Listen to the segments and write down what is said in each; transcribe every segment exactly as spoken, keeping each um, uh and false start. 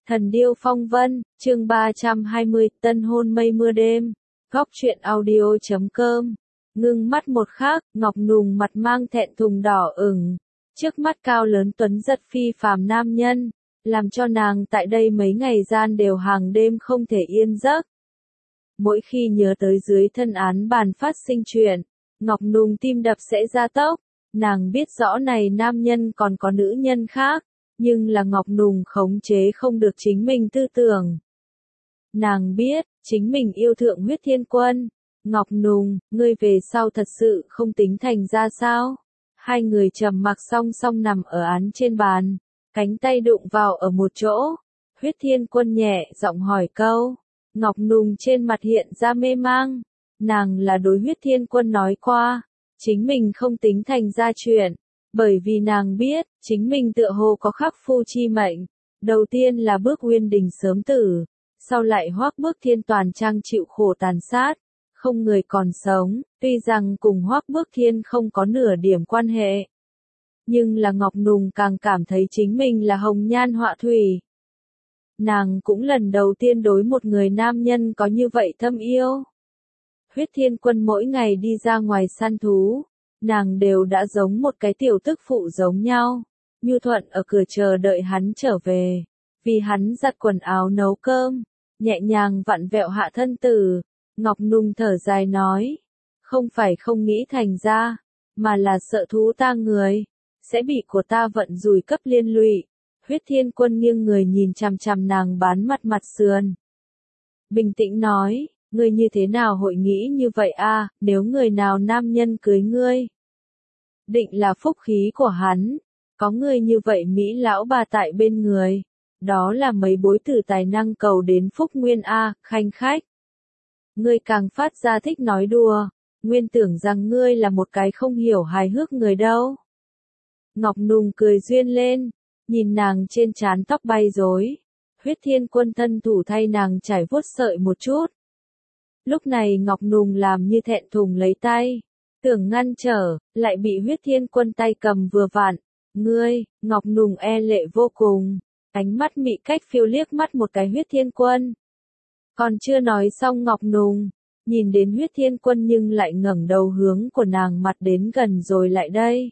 Thần điêu phong vân, chương ba trăm hai mươi, tân hôn mây mưa đêm. Góc truyện audio chấm com. Ngưng mắt một khắc, Ngọc Nùng mặt mang thẹn thùng đỏ ửng. Trước mắt cao lớn tuấn giật phi phàm nam nhân, làm cho nàng tại đây mấy ngày gian đều hàng đêm không thể yên giấc. Mỗi khi nhớ tới dưới thân án bàn phát sinh chuyện, Ngọc Nùng tim đập sẽ ra tốc. Nàng biết rõ này nam nhân còn có nữ nhân khác, nhưng là Ngọc Nùng khống chế không được chính mình tư tưởng. Nàng biết, chính mình yêu thượng Huyết Thiên Quân. Ngọc Nùng, ngươi về sau thật sự không tính thành ra sao? Hai người trầm mặc song song nằm ở án trên bàn, cánh tay đụng vào ở một chỗ. Huyết Thiên Quân nhẹ giọng hỏi câu. Ngọc Nùng trên mặt hiện ra mê mang. Nàng là đối Huyết Thiên Quân nói qua, chính mình không tính thành ra chuyện. Bởi vì nàng biết, chính mình tựa hồ có khắc phu chi mệnh. Đầu tiên là bước Uyên Đình sớm tử, sau lại Hoắc Bước Thiên toàn trang chịu khổ tàn sát, không người còn sống, tuy rằng cùng Hoắc Bước Thiên không có nửa điểm quan hệ. Nhưng là Ngọc Nùng càng cảm thấy chính mình là hồng nhan họa thủy. Nàng cũng lần đầu tiên đối một người nam nhân có như vậy thâm yêu. Huyết Thiên Quân mỗi ngày đi ra ngoài săn thú, nàng đều đã giống một cái tiểu tức phụ giống nhau, nhu thuận ở cửa chờ đợi hắn trở về, vì hắn giặt quần áo nấu cơm, nhẹ nhàng vặn vẹo hạ thân tử. Ngọc Nùng thở dài nói, không phải không nghĩ thành ra, mà là sợ thú ta người, sẽ bị của ta vận rủi cấp liên lụy. Huyết Thiên Quân nghiêng người nhìn chằm chằm nàng bán mặt mặt sườn. Bình tĩnh nói, ngươi như thế nào hội nghĩ như vậy a? Nếu người nào nam nhân cưới ngươi, định là phúc khí của hắn, có người như vậy Mỹ lão bà tại bên người, đó là mấy bối tử tài năng cầu đến phúc nguyên a, khanh khách. Ngươi càng phát ra thích nói đùa, nguyên tưởng rằng ngươi là một cái không hiểu hài hước người đâu. Ngọc Nùng cười duyên lên, nhìn nàng trên trán tóc bay rối. Huyết Thiên Quân thân thủ thay nàng trải vuốt sợi một chút. Lúc này Ngọc Nùng làm như thẹn thùng lấy tay, tưởng ngăn trở, lại bị Huyết Thiên Quân tay cầm vừa vặn. Ngươi, Ngọc Nùng e lệ vô cùng, ánh mắt mị cách phiêu liếc mắt một cái Huyết Thiên Quân. Còn chưa nói xong Ngọc Nùng, nhìn đến Huyết Thiên Quân nhưng lại ngẩng đầu hướng của nàng mặt đến gần rồi lại đây.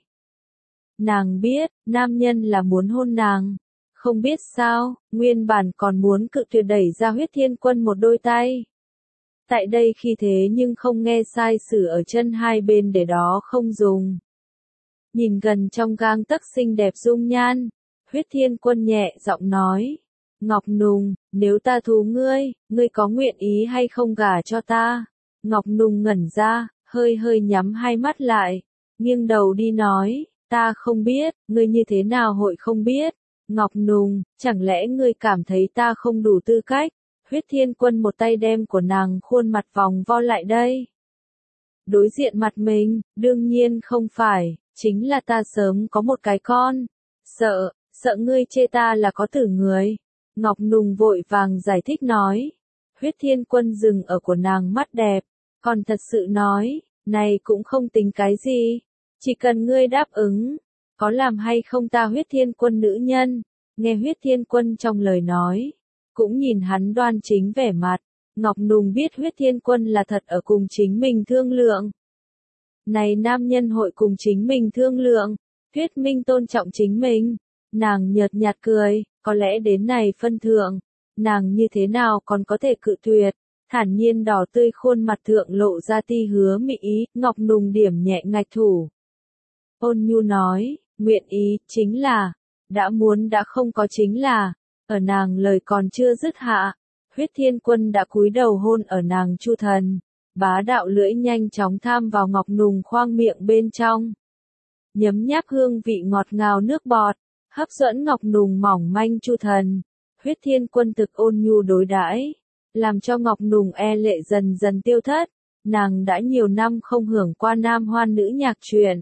Nàng biết, nam nhân là muốn hôn nàng, không biết sao, nguyên bản còn muốn cự tuyệt đẩy ra Huyết Thiên Quân một đôi tay. Tại đây khi thế nhưng không nghe sai sử ở chân hai bên để đó không dùng. Nhìn gần trong gang tấc xinh đẹp dung nhan, Huyết Thiên Quân nhẹ giọng nói, Ngọc Nùng, nếu ta thú ngươi, ngươi có nguyện ý hay không gả cho ta? Ngọc Nùng ngẩn ra, hơi hơi nhắm hai mắt lại, nghiêng đầu đi nói, ta không biết, ngươi như thế nào hội không biết? Ngọc Nùng, chẳng lẽ ngươi cảm thấy ta không đủ tư cách? Huyết Thiên Quân một tay đem của nàng khuôn mặt vòng vo lại đây. Đối diện mặt mình, đương nhiên không phải, chính là ta sớm có một cái con. Sợ, sợ ngươi chê ta là có tử người. Ngọc Nùng vội vàng giải thích nói. Huyết Thiên Quân dừng ở của nàng mắt đẹp, còn thật sự nói, này cũng không tính cái gì. Chỉ cần ngươi đáp ứng, có làm hay không ta Huyết Thiên Quân nữ nhân. Nghe Huyết Thiên Quân trong lời nói, cũng nhìn hắn đoan chính vẻ mặt, Ngọc Nùng biết Huyết Thiên Quân là thật ở cùng chính mình thương lượng. Này nam nhân hội cùng chính mình thương lượng, thuyết minh tôn trọng chính mình. Nàng nhợt nhạt cười, có lẽ đến này phân thượng, nàng như thế nào còn có thể cự tuyệt. Thản nhiên đỏ tươi khuôn mặt thượng lộ ra ti hứa mị ý. Ngọc Nùng điểm nhẹ ngạch thủ, ôn nhu nói, nguyện ý, chính là, đã muốn đã không có chính là. Ở nàng lời còn chưa dứt hạ, Huyết Thiên Quân đã cúi đầu hôn ở nàng chu thần, bá đạo lưỡi nhanh chóng tham vào Ngọc Nùng khoang miệng bên trong. Nhấm nháp hương vị ngọt ngào nước bọt, hấp dẫn Ngọc Nùng mỏng manh chu thần. Huyết Thiên Quân thực ôn nhu đối đãi, làm cho Ngọc Nùng e lệ dần dần tiêu thất. Nàng đã nhiều năm không hưởng qua nam hoan nữ nhạc truyện.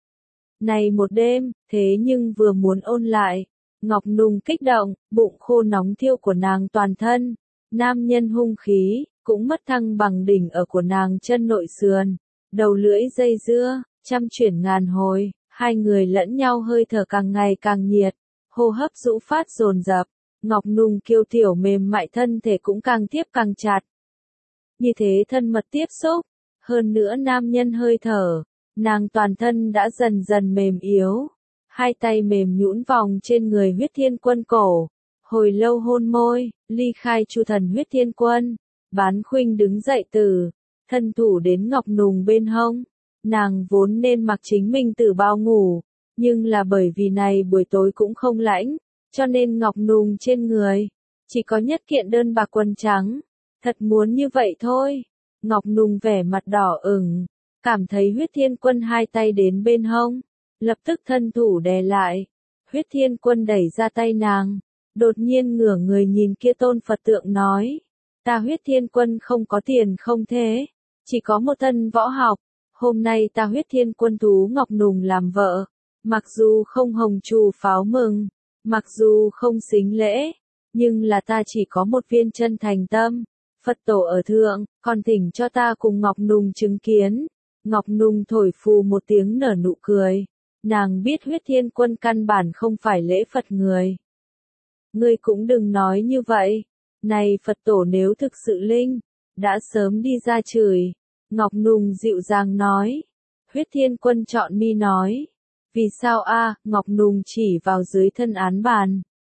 Này một đêm, thế nhưng vừa muốn ôn lại. Ngọc Nùng kích động, bụng khô nóng thiêu của nàng toàn thân. Nam nhân hung khí, cũng mất thăng bằng đỉnh ở của nàng chân nội sườn. Đầu lưỡi dây dưa, trăm chuyển ngàn hồi, hai người lẫn nhau hơi thở càng ngày càng nhiệt. Hô hấp rũ phát dồn dập. Ngọc Nùng kiêu tiểu mềm mại thân thể cũng càng tiếp càng chặt. Như thế thân mật tiếp xúc, hơn nữa nam nhân hơi thở, nàng toàn thân đã dần dần mềm yếu. Hai tay mềm nhũn vòng trên người Huyết Thiên Quân cổ, hồi lâu hôn môi, ly khai Chu Thần Huyết Thiên Quân. Bán Khuynh đứng dậy từ, thân thủ đến Ngọc Nùng bên hông. Nàng vốn nên mặc chính mình tử bào ngủ, nhưng là bởi vì này buổi tối cũng không lạnh, cho nên Ngọc Nùng trên người chỉ có nhất kiện đơn bạc quần trắng. Thật muốn như vậy thôi. Ngọc Nùng vẻ mặt đỏ ửng, cảm thấy Huyết Thiên Quân hai tay đến bên hông, lập tức thân thủ đè lại. Huyết Thiên Quân đẩy ra tay nàng, đột nhiên ngửa người nhìn kia tôn Phật tượng nói, ta Huyết Thiên Quân không có tiền không thế, chỉ có một thân võ học, hôm nay ta Huyết Thiên Quân thú Ngọc Nùng làm vợ, mặc dù không hồng trù pháo mừng, mặc dù không xính lễ, nhưng là ta chỉ có một viên chân thành tâm. Phật tổ ở thượng, còn thỉnh cho ta cùng Ngọc Nùng chứng kiến. Ngọc Nùng thổi phù một tiếng nở nụ cười. Nàng biết Huyết Thiên Quân căn bản không phải lễ Phật người. Ngươi cũng đừng nói như vậy. Này Phật tổ nếu thực sự linh, đã sớm đi ra chửi. Ngọc Nùng dịu dàng nói. Huyết Thiên Quân chọn mi nói. Vì sao a? Ngọc Nùng chỉ vào dưới thân án bàn.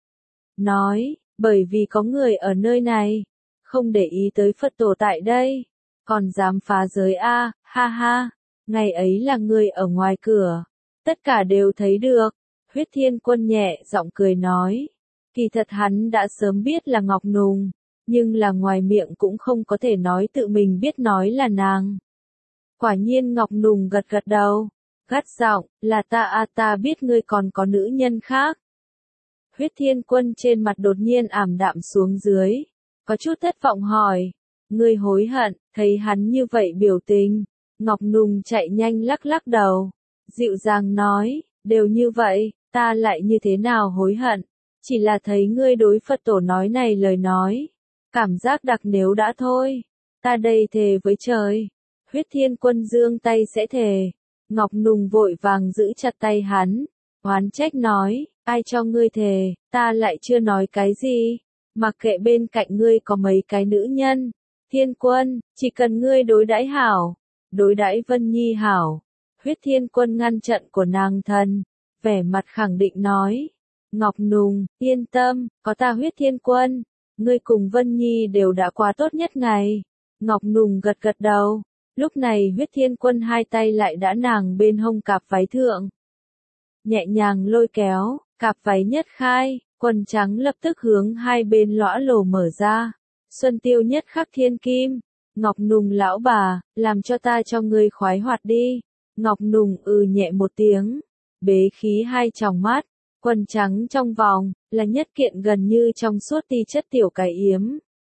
Nói, bởi vì có người ở nơi này. Không để ý tới Phật tổ tại đây, còn dám phá giới a, ha ha, ngày ấy là người ở ngoài cửa, tất cả đều thấy được. Huyết Thiên Quân nhẹ giọng cười nói, kỳ thật hắn đã sớm biết là Ngọc Nùng, nhưng là ngoài miệng cũng không có thể nói tự mình biết nói là nàng. Quả nhiên Ngọc Nùng gật gật đầu, gắt giọng, là ta a, ta biết ngươi còn có nữ nhân khác. Huyết Thiên Quân trên mặt đột nhiên ảm đạm xuống dưới. Có chút thất vọng hỏi, ngươi hối hận, thấy hắn như vậy biểu tình. Ngọc Nùng chạy nhanh lắc lắc đầu, dịu dàng nói, đều như vậy, ta lại như thế nào hối hận, chỉ là thấy ngươi đối Phật tổ nói này lời nói, cảm giác đặc nếu đã thôi, ta đây thề với trời. Huyết Thiên Quân giương tay sẽ thề, Ngọc Nùng vội vàng giữ chặt tay hắn, oán trách nói, ai cho ngươi thề, ta lại chưa nói cái gì. Mặc kệ bên cạnh ngươi có mấy cái nữ nhân, Thiên Quân, chỉ cần ngươi đối đãi hảo, đối đãi Vân Nhi hảo. Huyết Thiên Quân ngăn trận của nàng thần, vẻ mặt khẳng định nói, Ngọc Nùng, yên tâm, có ta Huyết Thiên Quân, ngươi cùng Vân Nhi đều đã qua tốt nhất ngày. Ngọc Nùng gật gật đầu, lúc này Huyết Thiên Quân hai tay lại đã nàng bên hông cạp váy thượng. Nhẹ nhàng lôi kéo, cạp váy nhất khai. Quần trắng lập tức hướng hai bên lõa lồ mở ra. Xuân tiêu nhất khắc thiên kim. Ngọc Nùng lão bà, làm cho ta cho ngươi khoái hoạt đi. Ngọc Nùng ừ nhẹ một tiếng. Bế khí hai tròng mắt. Quần trắng trong vòng, là nhất kiện gần như trong suốt ti chất tiểu cái yếm.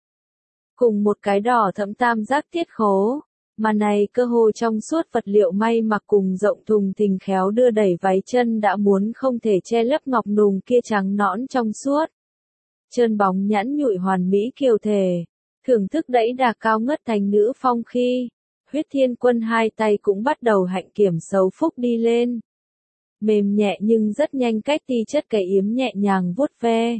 Cùng một cái đỏ thẫm tam giác tiết khố. Mà này cơ hồ trong suốt vật liệu may mặc cùng rộng thùng thình khéo đưa đẩy váy chân đã muốn không thể che lấp Ngọc Nùng kia trắng nõn trong suốt. Trơn bóng nhẵn nhụi hoàn mỹ kiều thể, thưởng thức đẩy đà cao ngất thành nữ phong khi, Huyết Thiên Quân hai tay cũng bắt đầu hạnh kiểm xấu phúc đi lên. Mềm nhẹ nhưng rất nhanh cách ti chất cái yếm nhẹ nhàng vuốt ve.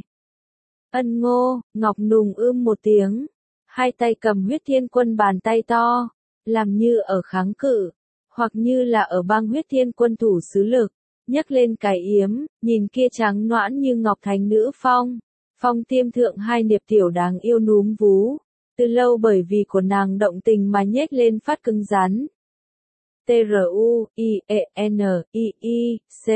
Ân ngô, Ngọc Nùng ưm một tiếng, hai tay cầm Huyết Thiên Quân bàn tay to. Làm như ở kháng cự, hoặc như là ở băng Huyết Thiên Quân thủ sứ lực, nhấc lên cái yếm, nhìn kia trắng noãn như ngọc thánh nữ phong, phong tiêm thượng hai niệp tiểu đáng yêu núm vú, từ lâu bởi vì của nàng động tình mà nhếch lên phát cứng rắn. T R U I E N I I C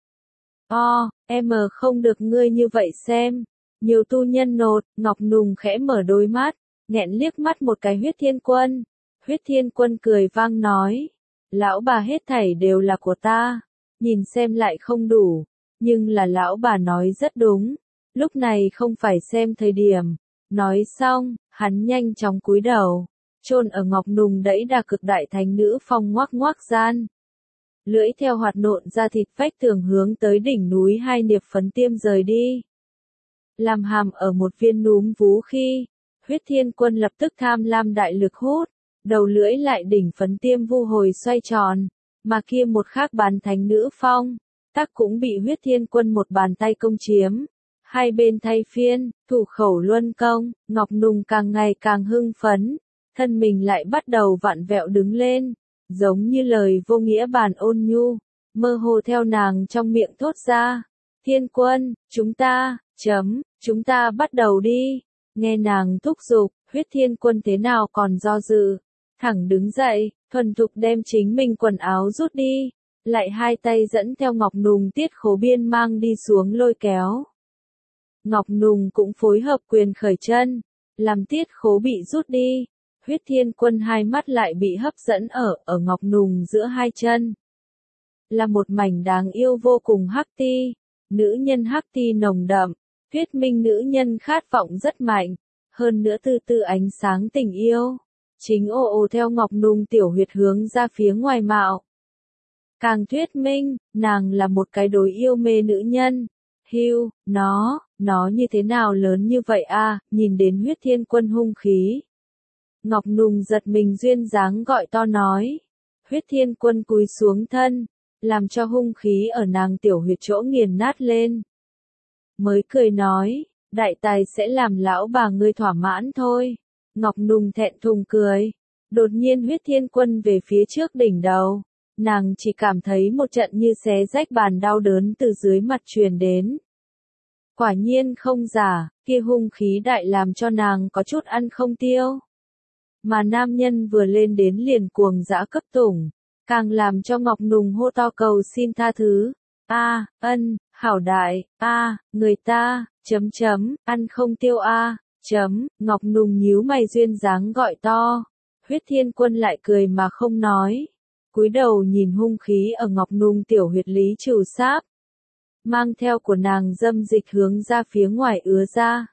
O, M không được ngươi như vậy xem, nhiều tu nhân nột, Ngọc Nùng khẽ mở đôi mắt, nghẹn liếc mắt một cái Huyết Thiên Quân. Huyết Thiên Quân cười vang nói, lão bà hết thảy đều là của ta, nhìn xem lại không đủ, nhưng là lão bà nói rất đúng, lúc này không phải xem thời điểm. Nói xong, hắn nhanh chóng cúi đầu, chôn ở Ngọc Nùng đẫy đà cực đại thánh nữ phong ngoác ngoác gian. Lưỡi theo hoạt nộn ra thịt vách tường hướng tới đỉnh núi hai niệp phấn tiêm rời đi. Làm hàm ở một viên núm vú khi, Huyết Thiên Quân lập tức tham lam đại lực hút. Đầu lưỡi lại đỉnh phấn tiêm vu hồi xoay tròn, mà kia một khác bàn thánh nữ phong, tắc cũng bị Huyết Thiên Quân một bàn tay công chiếm. Hai bên thay phiên, thủ khẩu luân công, Ngọc Nùng càng ngày càng hưng phấn, thân mình lại bắt đầu vặn vẹo đứng lên, giống như lời vô nghĩa bàn ôn nhu, mơ hồ theo nàng trong miệng thốt ra. Thiên Quân, chúng ta, chấm, chúng ta bắt đầu đi. Nghe nàng thúc giục, Huyết Thiên Quân thế nào còn do dự, thẳng đứng dậy, thuần thục đem chính mình quần áo rút đi, lại hai tay dẫn theo Ngọc Nùng tiết khố biên mang đi xuống lôi kéo. Ngọc Nùng cũng phối hợp quyền khởi chân, làm tiết khố bị rút đi. Huyết Thiên Quân hai mắt lại bị hấp dẫn ở, ở Ngọc Nùng giữa hai chân. Là một mảnh đáng yêu vô cùng hắc ti, nữ nhân hắc ti nồng đậm, thuyết minh nữ nhân khát vọng rất mạnh, hơn nữa từ từ ánh sáng tình yêu. Chính ồ ồ theo Ngọc Nùng tiểu huyệt hướng ra phía ngoài mạo. Càng thuyết minh, nàng là một cái đối yêu mê nữ nhân. Hưu, nó, nó như thế nào lớn như vậy a? Nhìn đến Huyết Thiên Quân hung khí. Ngọc Nùng giật mình duyên dáng gọi to nói. Huyết Thiên Quân cúi xuống thân, làm cho hung khí ở nàng tiểu huyệt chỗ nghiền nát lên. Mới cười nói, đại tài sẽ làm lão bà ngươi thỏa mãn thôi. Ngọc Nùng thẹn thùng cười. Đột nhiên Huyết Thiên Quân về phía trước đỉnh đầu. Nàng chỉ cảm thấy một trận như xé rách bàn đau đớn từ dưới mặt truyền đến. Quả nhiên không giả, kia hung khí đại làm cho nàng có chút ăn không tiêu. Mà nam nhân vừa lên đến liền cuồng dã cấp tủng, càng làm cho Ngọc Nùng hô to cầu xin tha thứ. A, ân, hảo đại, a, người ta, chấm chấm, ăn không tiêu a, chấm, Ngọc Nùng nhíu mày duyên dáng gọi to. Huyết Thiên Quân lại cười mà không nói. Cúi đầu nhìn hung khí ở Ngọc Nùng tiểu huyệt lý trừ sáp. Mang theo của nàng dâm dịch hướng ra phía ngoài ứa ra.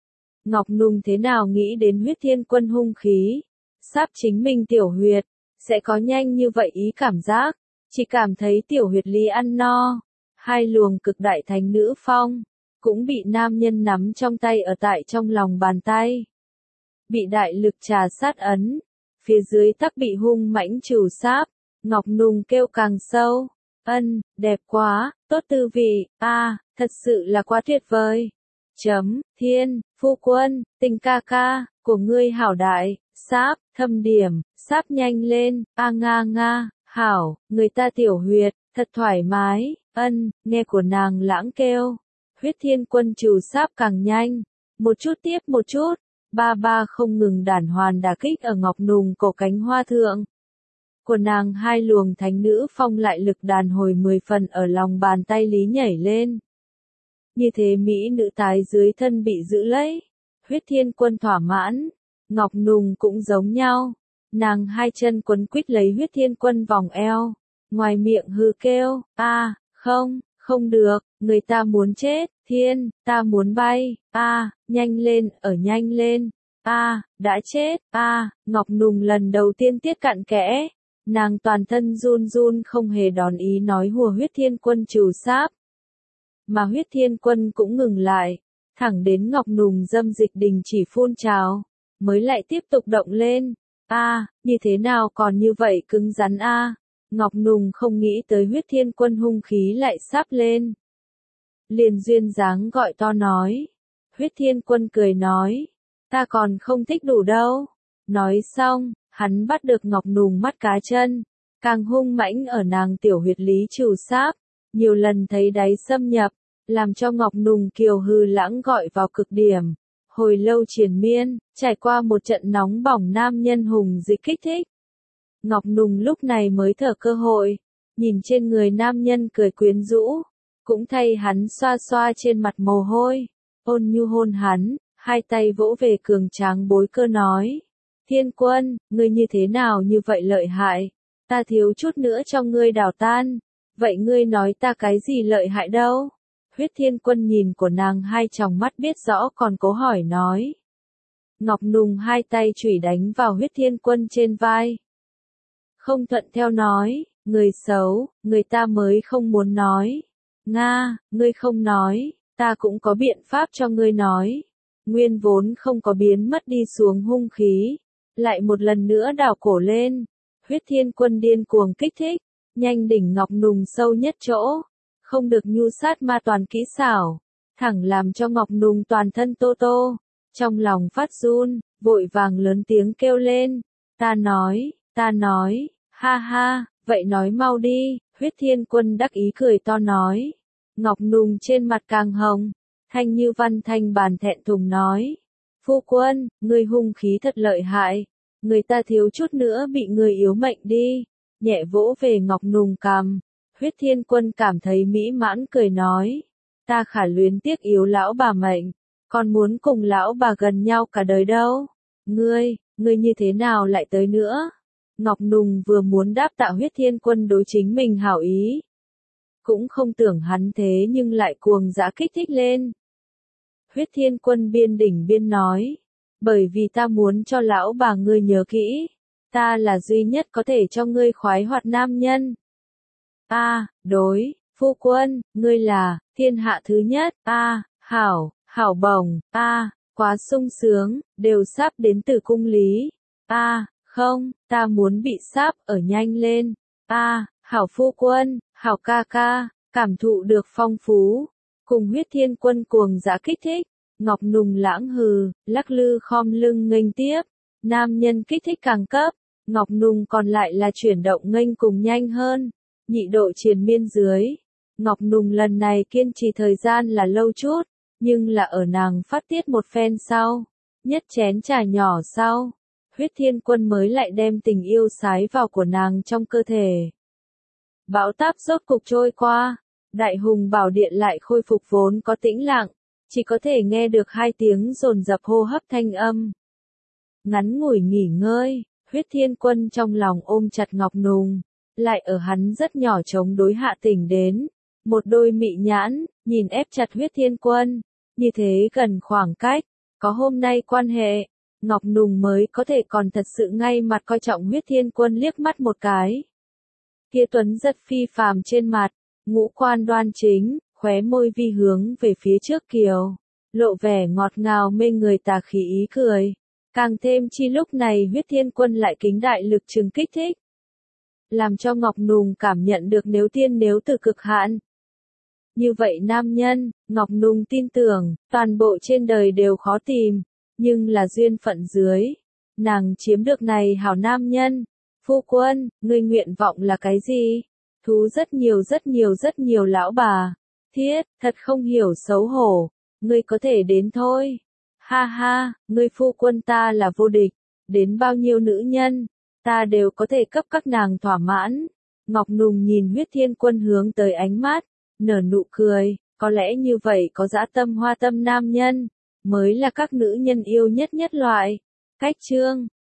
Ngọc Nùng thế nào nghĩ đến Huyết Thiên Quân hung khí, sáp chính mình tiểu huyệt, sẽ có nhanh như vậy ý cảm giác, chỉ cảm thấy tiểu huyệt lý ăn no. Hai luồng cực đại thánh nữ phong, cũng bị nam nhân nắm trong tay ở tại trong lòng bàn tay. Bị đại lực trà sát ấn, phía dưới tắc bị hung mãnh trừ sáp. Ngọc Nùng kêu càng sâu, ân, đẹp quá, tốt tư vị, a, à, thật sự là quá tuyệt vời. Chấm, Thiên, phu quân, tình ca ca, của ngươi hảo đại, sáp, thâm điểm, sáp nhanh lên, a nga nga, hảo, người ta tiểu huyệt, thật thoải mái, ân, nghe của nàng lãng kêu. Huyết Thiên Quân trừ sáp càng nhanh, một chút tiếp một chút, ba ba không ngừng đản hoàn đả kích ở Ngọc Nùng cổ cánh hoa thượng. Của nàng hai luồng thánh nữ phong lại lực đàn hồi mười phần ở lòng bàn tay lý nhảy lên. Như thế mỹ nữ tái dưới thân bị giữ lấy. Huyết Thiên Quân thỏa mãn. Ngọc Nùng cũng giống nhau. Nàng hai chân quấn quýt lấy Huyết Thiên Quân vòng eo. Ngoài miệng hư kêu, a, à, không, không được, người ta muốn chết, thiên, ta muốn bay, a, à, nhanh lên, ở nhanh lên, a, à, đã chết, a, à, Ngọc Nùng lần đầu tiên tiết cặn kẽ. Nàng toàn thân run run không hề đón ý nói hùa Huyết Thiên Quân trừ sáp. Mà Huyết Thiên Quân cũng ngừng lại, thẳng đến Ngọc Nùng dâm dịch đình chỉ phun trào, mới lại tiếp tục động lên. A, à, như thế nào còn như vậy cứng rắn a? À? Ngọc Nùng không nghĩ tới Huyết Thiên Quân hung khí lại sáp lên. Liền duyên dáng gọi to nói. Huyết Thiên Quân cười nói, ta còn không thích đủ đâu. Nói xong, hắn bắt được Ngọc Nùng mắt cá chân, càng hung mãnh ở nàng tiểu huyệt lý trừ sáp, nhiều lần thấy đáy xâm nhập, làm cho Ngọc Nùng kiều hư lãng gọi vào cực điểm. Hồi lâu triền miên, trải qua một trận nóng bỏng nam nhân hùng dịch kích thích. Ngọc Nùng lúc này mới thở cơ hội, nhìn trên người nam nhân cười quyến rũ, cũng thay hắn xoa xoa trên mặt mồ hôi, ôn nhu hôn hắn, hai tay vỗ về cường tráng bối cơ nói. Thiên Quân, ngươi như thế nào như vậy lợi hại, ta thiếu chút nữa cho ngươi đào tan, vậy ngươi nói ta cái gì lợi hại đâu? Huyết Thiên Quân nhìn của nàng hai tròng mắt biết rõ còn cố hỏi nói. Ngọc Nùng hai tay chủy đánh vào Huyết Thiên Quân trên vai. Không thuận theo nói, người xấu, người ta mới không muốn nói. Nga, ngươi không nói, ta cũng có biện pháp cho ngươi nói. Nguyên vốn không có biến mất đi xuống hung khí, lại một lần nữa đảo cổ lên. Huyết Thiên Quân điên cuồng kích thích, nhanh đỉnh Ngọc Nùng sâu nhất chỗ, không được nhu sát ma toàn kỹ xảo. thẳng làm cho Ngọc Nùng toàn thân tô tô, trong lòng phát run, vội vàng lớn tiếng kêu lên, ta nói, ta nói, ha ha, vậy nói mau đi, Huyết Thiên Quân đắc ý cười to nói. Ngọc Nùng trên mặt càng hồng, Thanh Như Văn thanh bàn thẹn thùng nói, phu quân, ngươi hung khí thật lợi hại, người ta thiếu chút nữa bị người yếu mệnh đi, nhẹ vỗ về Ngọc Nùng cằm. Huyết Thiên Quân cảm thấy mỹ mãn cười nói, ta khả luyến tiếc yếu lão bà mệnh, còn muốn cùng lão bà gần nhau cả đời đâu. Ngươi, ngươi như thế nào lại tới nữa? Ngọc Nùng vừa muốn đáp tạ Huyết Thiên Quân đối chính mình hảo ý, cũng không tưởng hắn thế nhưng lại cuồng dã kích thích lên. Huyết Thiên Quân biên đỉnh biên nói, bởi vì ta muốn cho lão bà ngươi nhớ kỹ, ta là duy nhất có thể cho ngươi khoái hoạt nam nhân. A, à, đối, phu quân, ngươi là thiên hạ thứ nhất. A, à, hảo, hảo bổng. A, à, quá sung sướng, đều sắp đến từ cung lý. A, à, không, ta muốn bị sáp ở nhanh lên. A, à, hảo phu quân, hảo ca ca, cảm thụ được phong phú, cùng Huyết Thiên Quân cuồng dã kích thích, Ngọc Nùng lãng hừ, lắc lư khom lưng nghênh tiếp, nam nhân kích thích càng cấp, Ngọc Nùng còn lại là chuyển động nghênh cùng nhanh hơn, nhị độ triền miên dưới. Ngọc Nùng lần này kiên trì thời gian là lâu chút, nhưng là ở nàng phát tiết một phen sau, nhất chén trà nhỏ sau, Huyết Thiên Quân mới lại đem tình yêu sái vào của nàng trong cơ thể. Bão táp rốt cục trôi qua, Đại Hùng Bảo Điện lại khôi phục vốn có tĩnh lặng, chỉ có thể nghe được hai tiếng dồn dập hô hấp thanh âm. Ngắn ngủi nghỉ ngơi, Huyết Thiên Quân trong lòng ôm chặt Ngọc Nùng, lại ở hắn rất nhỏ chống đối hạ tỉnh đến, một đôi mị nhãn, nhìn ép chặt Huyết Thiên Quân, như thế gần khoảng cách, có hôm nay quan hệ, Ngọc Nùng mới có thể còn thật sự ngay mặt coi trọng Huyết Thiên Quân liếc mắt một cái. Kia tuấn giật phi phàm trên mặt, ngũ quan đoan chính, khóe môi vi hướng về phía trước kiều, lộ vẻ ngọt ngào mê người tà khí ý cười, càng thêm chi lúc này Huyết Thiên Quân lại kính đại lực trừng kích thích, làm cho Ngọc Nùng cảm nhận được nếu tiên nếu từ cực hạn. Như vậy nam nhân, Ngọc Nùng tin tưởng, toàn bộ trên đời đều khó tìm, nhưng là duyên phận dưới, nàng chiếm được này hảo nam nhân. Phu quân, ngươi nguyện vọng là cái gì? Thú rất nhiều rất nhiều rất nhiều lão bà. Thiết, thật không hiểu xấu hổ. Ngươi có thể đến thôi. Ha ha, ngươi phu quân ta là vô địch. Đến bao nhiêu nữ nhân, ta đều có thể cấp các nàng thỏa mãn. Ngọc Nùng nhìn Huyết Thiên Quân hướng tới ánh mắt, nở nụ cười. Có lẽ như vậy có dã tâm hoa tâm nam nhân, mới là các nữ nhân yêu nhất nhất loại. Cách chương